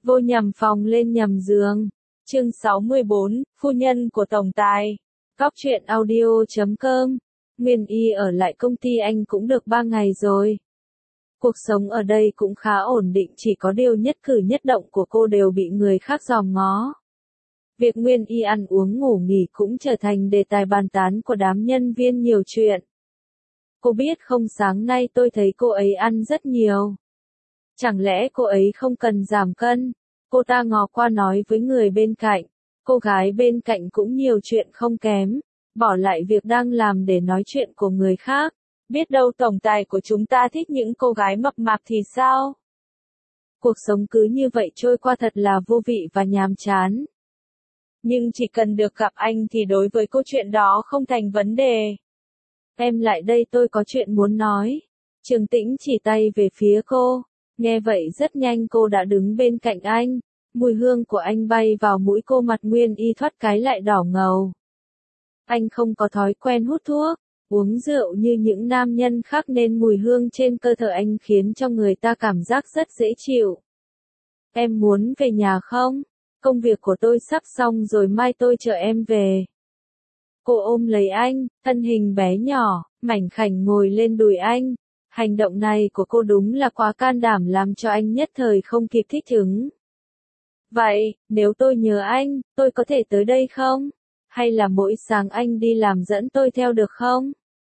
Vô nhầm phòng lên nhầm giường. Chương 64, Phu nhân của Tổng Tài. Cóc truyện audio.com. Nguyên Y ở lại công ty anh cũng được 3 ngày rồi. Cuộc sống ở đây cũng khá ổn định, chỉ có điều nhất cử nhất động của cô đều bị người khác dòm ngó. Việc Nguyên Y ăn uống ngủ nghỉ cũng trở thành đề tài bàn tán của đám nhân viên nhiều chuyện. Cô biết không, sáng nay tôi thấy cô ấy ăn rất nhiều. Chẳng lẽ cô ấy không cần giảm cân? Cô ta ngó qua nói với người bên cạnh. Cô gái bên cạnh cũng nhiều chuyện không kém. Bỏ lại việc đang làm để nói chuyện của người khác. Biết đâu tổng tài của chúng ta thích những cô gái mập mạp thì sao? Cuộc sống cứ như vậy trôi qua thật là vô vị và nhàm chán. Nhưng chỉ cần được gặp anh thì đối với cô chuyện đó không thành vấn đề. Em lại đây, tôi có chuyện muốn nói. Trường Tĩnh chỉ tay về phía cô. Nghe vậy rất nhanh cô đã đứng bên cạnh anh. Mùi hương của anh bay vào mũi cô, mặt Nguyên Y thoát cái lại đỏ ngầu. Anh không có thói quen hút thuốc, uống rượu như những nam nhân khác nên mùi hương trên cơ thể anh khiến cho người ta cảm giác rất dễ chịu. Em muốn về nhà không? Công việc của tôi sắp xong rồi, mai tôi chở em về. Cô ôm lấy anh, thân hình bé nhỏ, mảnh khảnh ngồi lên đùi anh. Hành động này của cô đúng là quá can đảm, làm cho anh nhất thời không kịp thích ứng. Vậy, nếu tôi nhớ anh, tôi có thể tới đây không? Hay là mỗi sáng anh đi làm dẫn tôi theo được không?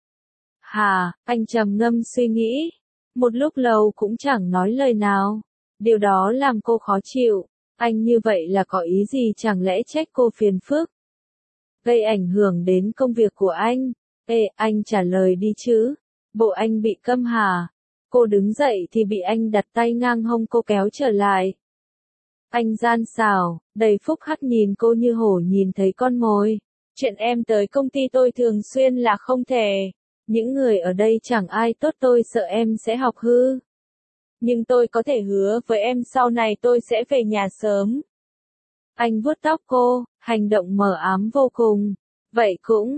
Hà, anh trầm ngâm suy nghĩ. Một lúc lâu cũng chẳng nói lời nào. Điều đó làm cô khó chịu. Anh như vậy là có ý gì, chẳng lẽ trách cô phiền phức? Gây ảnh hưởng đến công việc của anh? Ê, anh trả lời đi chứ. Bộ anh bị câm hả? Cô đứng dậy thì bị anh đặt tay ngang hông cô kéo trở lại. Anh gian xảo, đầy phúc hắc nhìn cô như hổ nhìn thấy con mồi. Chuyện em tới công ty tôi thường xuyên là không thể. Những người ở đây chẳng ai tốt, tôi sợ em sẽ học hư. Nhưng tôi có thể hứa với em sau này tôi sẽ về nhà sớm. Anh vuốt tóc cô, hành động mờ ám vô cùng. Vậy cũng,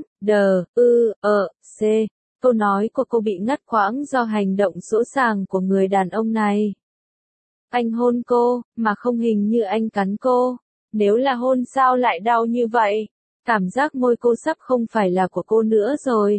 C. Câu nói của cô bị ngắt quãng do hành động sỗ sàng của người đàn ông này. Anh hôn cô, mà không hình như anh cắn cô. Nếu là hôn sao lại đau như vậy? Cảm giác môi cô sắp không phải là của cô nữa rồi.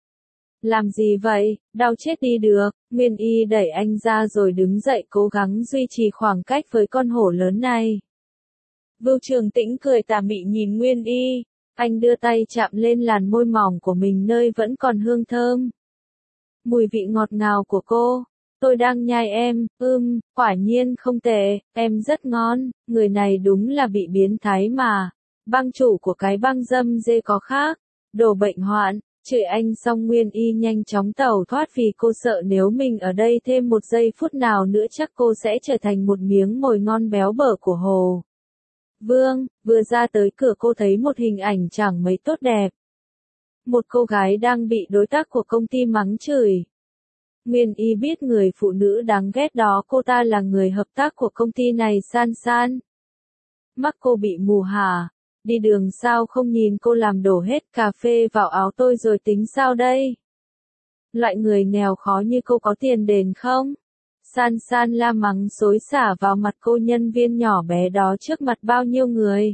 Làm gì vậy, đau chết đi được. Nguyên Y đẩy anh ra rồi đứng dậy cố gắng duy trì khoảng cách với con hổ lớn này. Vưu Trường Tĩnh cười tà mị nhìn Nguyên Y. Anh đưa tay chạm lên làn môi mỏng của mình nơi vẫn còn hương thơm. Mùi vị ngọt ngào của cô. Tôi đang nhai em, quả nhiên không tệ, em rất ngon, người này đúng là bị biến thái mà. Băng chủ của cái băng dâm dê có khác, đồ bệnh hoạn, chửi anh xong Nguyên Y nhanh chóng tẩu thoát vì cô sợ nếu mình ở đây thêm một giây phút nào nữa chắc cô sẽ trở thành một miếng mồi ngon béo bở của Hồ Vương. Vừa ra tới cửa cô thấy một hình ảnh chẳng mấy tốt đẹp. Một cô gái đang bị đối tác của công ty mắng chửi. Nguyên Y biết người phụ nữ đáng ghét đó cô ta là người hợp tác của công ty này. San San. Mắt cô bị mù hả? Đi đường sao không nhìn cô làm đổ hết cà phê vào áo tôi rồi tính sao đây? Loại người nghèo khó như cô có tiền đền không? San San la mắng xối xả vào mặt cô nhân viên nhỏ bé đó trước mặt bao nhiêu người.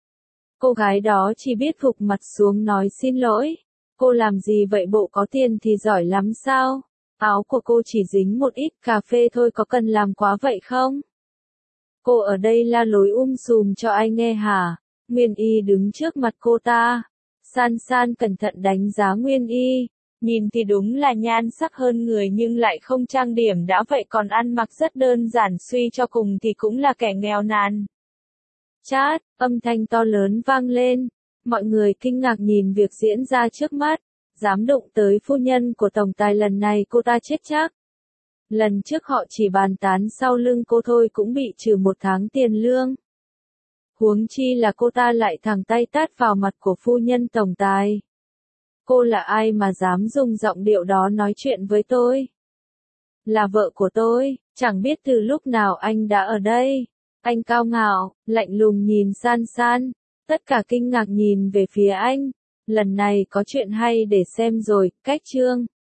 Cô gái đó chỉ biết gục mặt xuống nói xin lỗi. Cô làm gì vậy, bộ có tiền thì giỏi lắm sao? Áo của cô chỉ dính một ít cà phê thôi, có cần làm quá vậy không? Cô ở đây la lối sùm cho ai nghe hả? Nguyên Y đứng trước mặt cô ta. San San cẩn thận đánh giá Nguyên Y. Nhìn thì đúng là nhan sắc hơn người nhưng lại không trang điểm đã vậy còn ăn mặc rất đơn giản, suy cho cùng thì cũng là kẻ nghèo nàn. Chát, âm thanh to lớn vang lên. Mọi người kinh ngạc nhìn việc diễn ra trước mắt. Dám đụng tới phu nhân của tổng tài, lần này cô ta chết chắc. Lần trước họ chỉ bàn tán sau lưng cô thôi cũng bị trừ 1 tháng tiền lương. Huống chi là cô ta lại thẳng tay tát vào mặt của phu nhân tổng tài. Cô là ai mà dám dùng giọng điệu đó nói chuyện với tôi? Là vợ của tôi, chẳng biết từ lúc nào anh đã ở đây. Anh cao ngạo, lạnh lùng nhìn San San. Tất cả kinh ngạc nhìn về phía anh. Lần này có chuyện hay để xem rồi. Cách chương